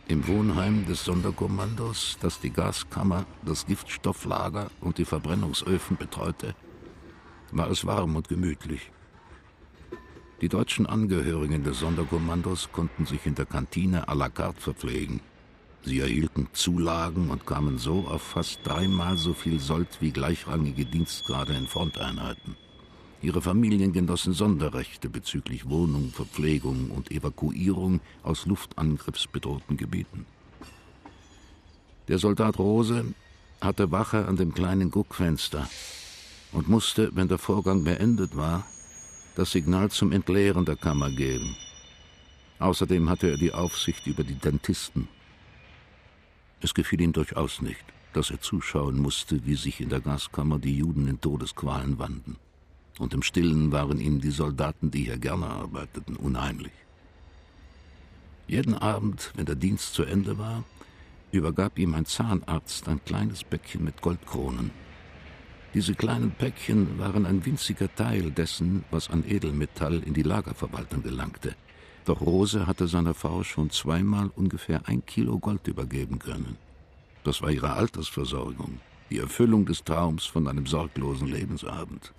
Im Wohnheim des Sonderkommandos, das die Gaskammer, das Giftstofflager und die Verbrennungsöfen betreute, war es warm und gemütlich. Die deutschen Angehörigen des Sonderkommandos konnten sich in der Kantine à la carte verpflegen. Sie erhielten Zulagen und kamen so auf fast 3-mal so viel Sold wie gleichrangige Dienstgrade in Fronteinheiten. Ihre Familien genossen Sonderrechte bezüglich Wohnung, Verpflegung und Evakuierung aus luftangriffsbedrohten Gebieten. Der Soldat Rose hatte Wache an dem kleinen Guckfenster und musste, wenn der Vorgang beendet war, das Signal zum Entleeren der Kammer geben. Außerdem hatte er die Aufsicht über die Dentisten. Es gefiel ihm durchaus nicht, dass er zuschauen musste, wie sich in der Gaskammer die Juden in Todesqualen wanden. Und im Stillen waren ihm die Soldaten, die hier gerne arbeiteten, unheimlich. Jeden Abend, wenn der Dienst zu Ende war, übergab ihm ein Zahnarzt ein kleines Päckchen mit Goldkronen. Diese kleinen Päckchen waren ein winziger Teil dessen, was an Edelmetall in die Lagerverwaltung gelangte. Doch Rose hatte seiner Frau schon 2-mal ungefähr 1 Kilo Gold übergeben können. Das war ihre Altersversorgung, die Erfüllung des Traums von einem sorglosen Lebensabend.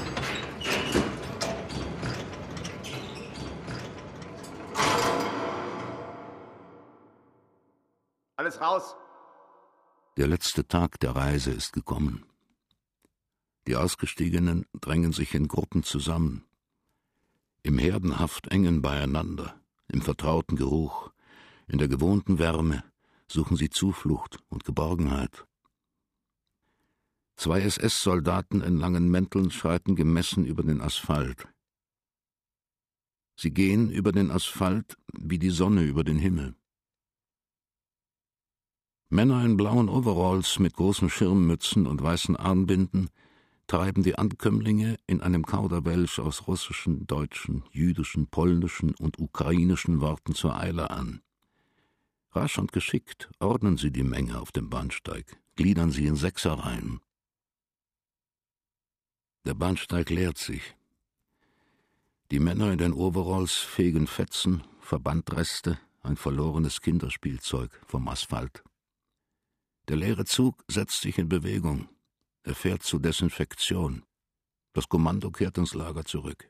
Alles raus! Der letzte Tag der Reise ist gekommen. Die Ausgestiegenen drängen sich in Gruppen zusammen. Im herdenhaft engen Beieinander, im vertrauten Geruch, in der gewohnten Wärme suchen sie Zuflucht und Geborgenheit. 2 SS-Soldaten in langen Mänteln schreiten gemessen über den Asphalt. Sie gehen über den Asphalt wie die Sonne über den Himmel. Männer in blauen Overalls mit großen Schirmmützen und weißen Armbinden treiben die Ankömmlinge in einem Kauderwelsch aus russischen, deutschen, jüdischen, polnischen und ukrainischen Worten zur Eile an. Rasch und geschickt ordnen sie die Menge auf dem Bahnsteig, gliedern sie in 6er-Reihen. Der Bahnsteig leert sich. Die Männer in den Overalls fegen Fetzen, Verbandreste, ein verlorenes Kinderspielzeug vom Asphalt. Der leere Zug setzt sich in Bewegung. Er fährt zur Desinfektion. Das Kommando kehrt ins Lager zurück.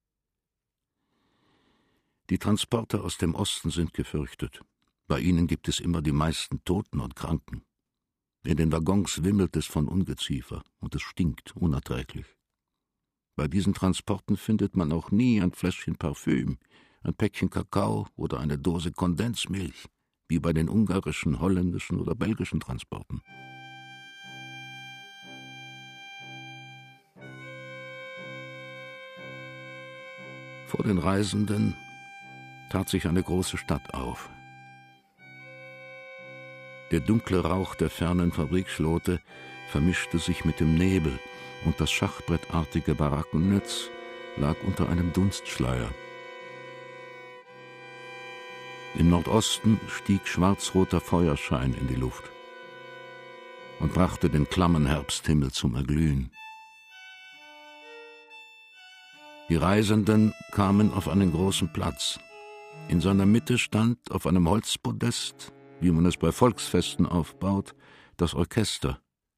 Die Transporte aus dem Osten sind gefürchtet. Bei ihnen gibt es immer die meisten Toten und Kranken. In den Waggons wimmelt es von Ungeziefer und es stinkt unerträglich. Bei diesen Transporten findet man auch nie ein Fläschchen Parfüm, ein Päckchen Kakao oder eine Dose Kondensmilch, wie bei den ungarischen, holländischen oder belgischen Transporten. Vor den Reisenden tat sich eine große Stadt auf. Der dunkle Rauch der fernen Fabrikschlote vermischte sich mit dem Nebel, und das schachbrettartige Barackennetz lag unter einem Dunstschleier. Im Nordosten stieg schwarzroter Feuerschein in die Luft und brachte den klammen Herbsthimmel zum Erglühen. Die Reisenden kamen auf einen großen Platz. In seiner Mitte stand auf einem Holzpodest, wie man es bei Volksfesten aufbaut, das Orchester.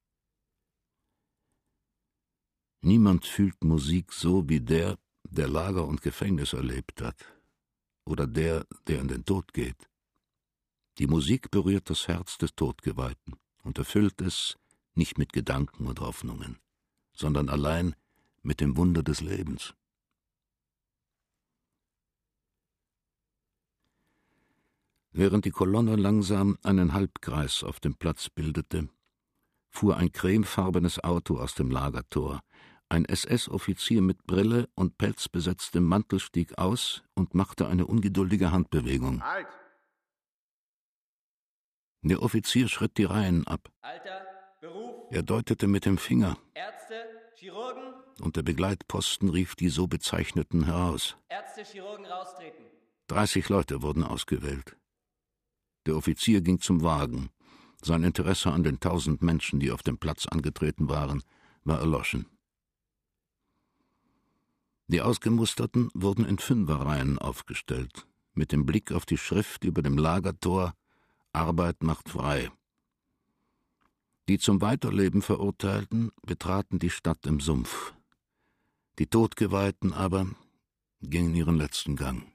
Niemand fühlt Musik so wie der Lager und Gefängnis erlebt hat, oder der in den Tod geht. Die Musik berührt das Herz des Todgeweihten und erfüllt es nicht mit Gedanken und Hoffnungen, sondern allein mit dem Wunder des Lebens. Während die Kolonne langsam einen Halbkreis auf dem Platz bildete, fuhr ein cremefarbenes Auto aus dem Lagertor. Ein SS-Offizier mit Brille und pelzbesetztem Mantel stieg aus und machte eine ungeduldige Handbewegung. Halt! Der Offizier schritt die Reihen ab. Alter, Beruf, Er deutete mit dem Finger, Ärzte, Chirurgen, und der Begleitposten rief die so Bezeichneten heraus. Ärzte, Chirurgen raustreten. 30 Leute wurden ausgewählt. Der Offizier ging zum Wagen. Sein Interesse an den 1000 Menschen, die auf dem Platz angetreten waren, war erloschen. Die Ausgemusterten wurden in 5er-Reihen aufgestellt, mit dem Blick auf die Schrift über dem Lagertor Arbeit macht frei. Die zum Weiterleben Verurteilten betraten die Stadt im Sumpf. Die Todgeweihten aber gingen ihren letzten Gang.